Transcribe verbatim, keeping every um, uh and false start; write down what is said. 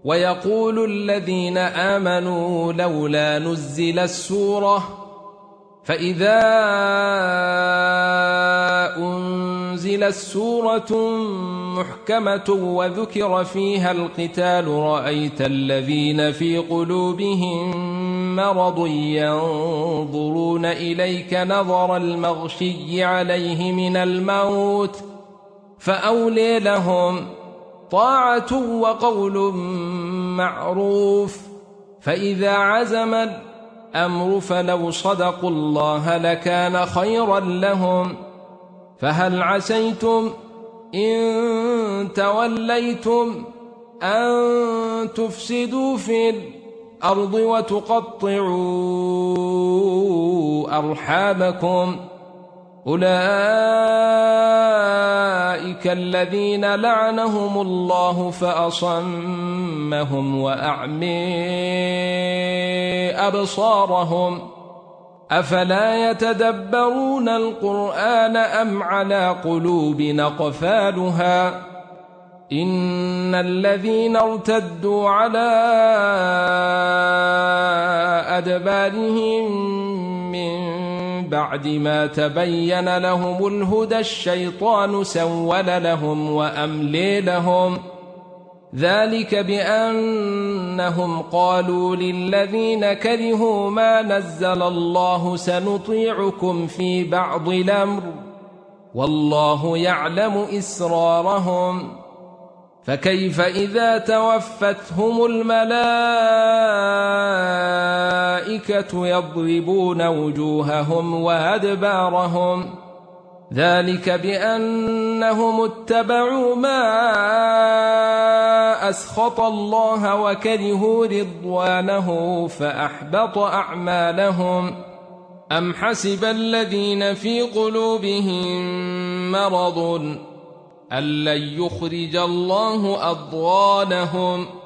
ويقول الذين آمنوا لولا نزلت سورة فإذا أنزلت سورة محكمة وذكر فيها القتال رأيت الذين في قلوبهم مرض ينظرون إليك نظر المغشي عليه من الموت فأولي لهم طاعة وقول معروف فإذا عزم الأمر فلو صدقوا الله لكان خيرا لهم فهل عسيتم إن توليتم أن تفسدوا في الأرض وتقطعوا أرحامكم أولئك الذين لعنهم الله فأصمهم وأعمي أبصارهم أفلا يتدبرون القرآن أم على قلوب أقفالها إن الذين ارتدوا على أدبارهم من بعد ما تبين لهم الهدى الشيطان سول لهم وأملي لهم ذلك بأنهم قالوا للذين كرهوا ما نزل الله سنطيعكم في بعض الأمر والله يعلم إسرارهم فكيف إذا توفتهم الملائكة يضربون وجوههم وأدبارهم ذلك بأنهم اتبعوا ما أسخط الله وكرهوا رضوانه فأحبط أعمالهم أم حسب الذين في قلوبهم مرض أن لن يخرج الله أضغانهم